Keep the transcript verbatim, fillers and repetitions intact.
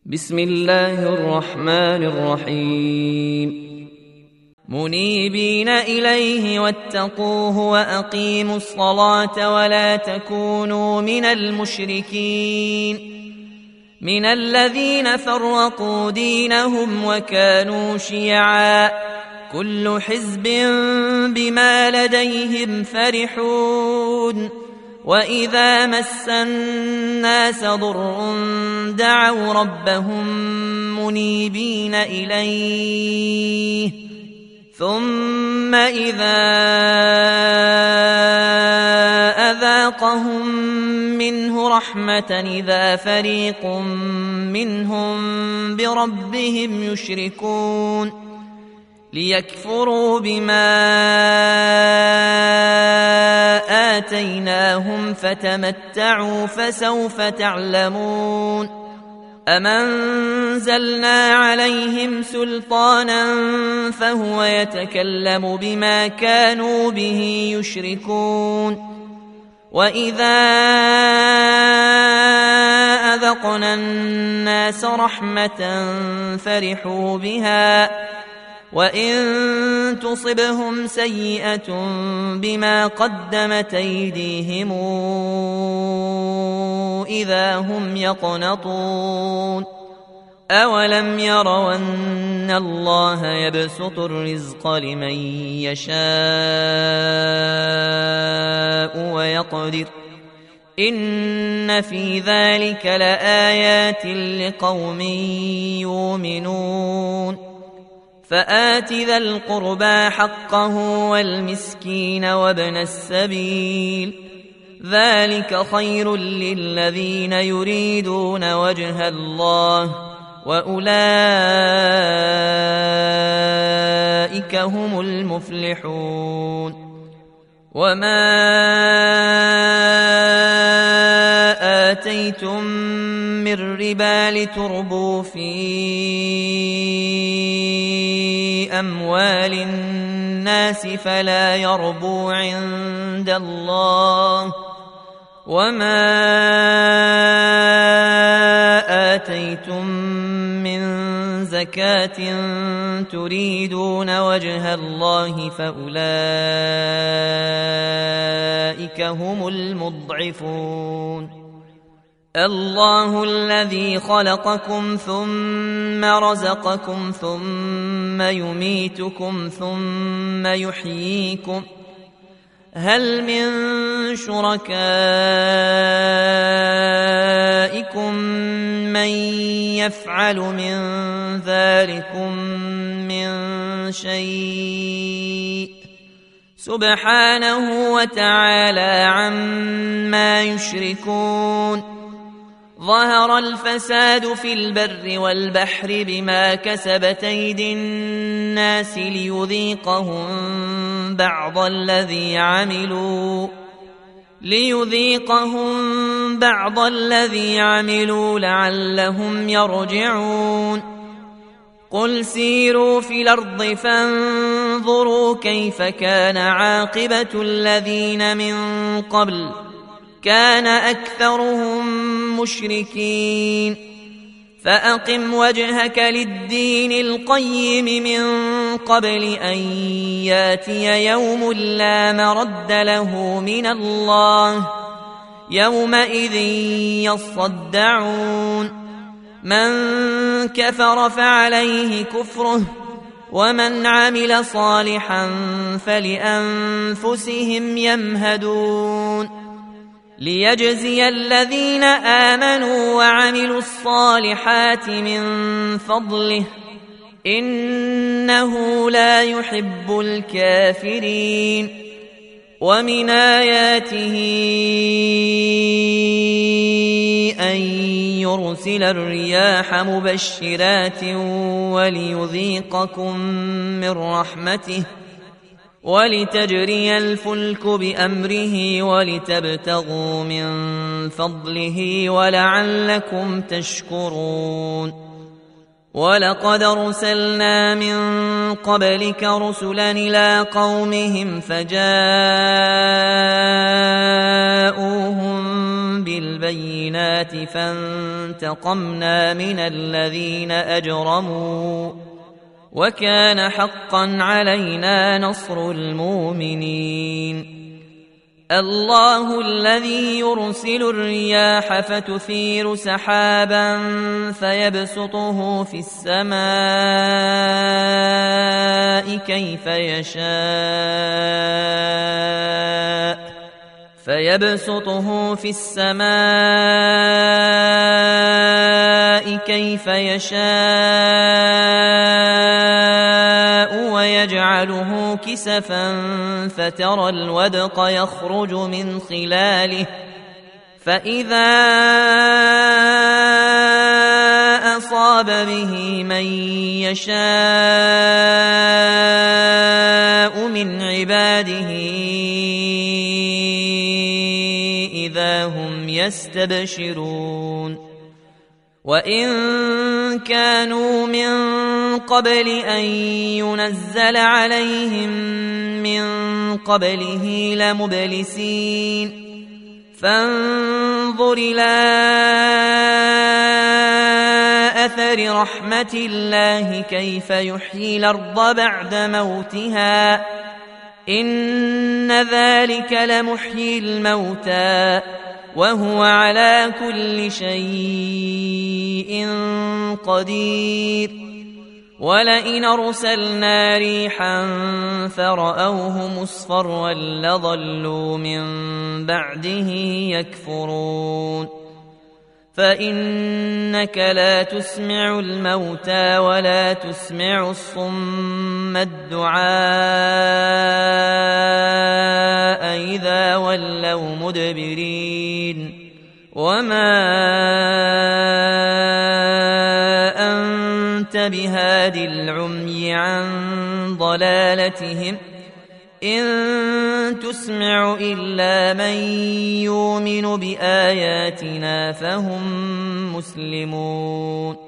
بسم الله الرحمن الرحيم منيبين إليه واتقوه وأقيموا الصلاة ولا تكونوا من المشركين من الذين فرقوا دينهم وكانوا شيعا كل حزب بما لديهم فرحون وإذا مس الناس ضر دعوا ربهم منيبين إليه ثم إذا أذاقهم منه رحمة إذا فريق منهم بربهم يشركون ليكفروا بما آتيناهم فتمتعوا فسوف تعلمون أم أنزلنا عليهم سلطانا فهو يتكلم بما كانوا به يشركون وإذا أذقنا الناس رحمة فرحوا بها وإن تصبهم سيئة بما قدمت أيديهم إذا هم يقنطون أولم يروا أن الله يبسط الرزق لمن يشاء ويقدر إن في ذلك لآيات لقوم يؤمنون فآت ذا القربى حقه والمسكين وابن السبيل ذلك خير للذين يريدون وجه الله وأولئك هم المفلحون وما آتيتم من ربا لتربوا في أموال الناس فلا يربو عند الله وما آتيتم من زكاة تريدون وجه الله فأولئك هم المضعفون الله الذي خلقكم ثم رزقكم ثم يميتكم ثم يحييكم هل من شركائكم من يفعل من ذلكم من شيء سبحانه وتعالى عما يشركون ظهر الفساد في البر والبحر بما كسبت أيدي الناس ليذيقهم بعض الذي عملوا ليذيقهم بعض الذي عملوا لعلهم يرجعون قل سيروا في الأرض فانظروا كيف كان عاقبة الذين من قبل كان أكثرهم مشركين فأقم وجهك للدين القيم من قبل أن ياتي يوم لا مرد له من الله يومئذ يصدعون من كفر فعليه كفره ومن عمل صالحا فلأنفسهم يمهدون ليجزي الذين آمنوا وعملوا الصالحات من فضله إنه لا يحب الكافرين ومن آياته أن يرسل الرياح مبشرات وليذيقكم من رحمته ولتجري الفلك بأمره ولتبتغوا من فضله ولعلكم تشكرون ولقد أرسلنا من قبلك رسلا إلى قومهم فجاءوهم بالبينات فانتقمنا من الذين أجرموا وكان حقا علينا نصر المؤمنين. الله الذي يرسل الرياح فتثير سحابا فيبسطه في السماء كيف يشاء فيبسطه في السماء كيف يشاء ويجعله كسفا فترى الودق يخرج من خلاله فإذا أصاب به من يشاء من عباده إذا هم يستبشرون. وإن كانوا من قبل أن ينزل عليهم من قبله لمبلسين فانظر إلى أثر رحمة الله كيف يحيي الأرض بعد موتها إن ذلك لمحيي الموتى وهو على كل شيء قدير. ولئن أرسلنا ريحا فرأوه مصفرا لظلوا من بعده يكفرون. فإنك لا تسمع الموتى ولا تسمع الصم الدعاء إذا ولوا مدبرين وما أنت بهاد العمي عن ضلالتهم إن تسمع إلا من يؤمن بآياتنا فهم مسلمون.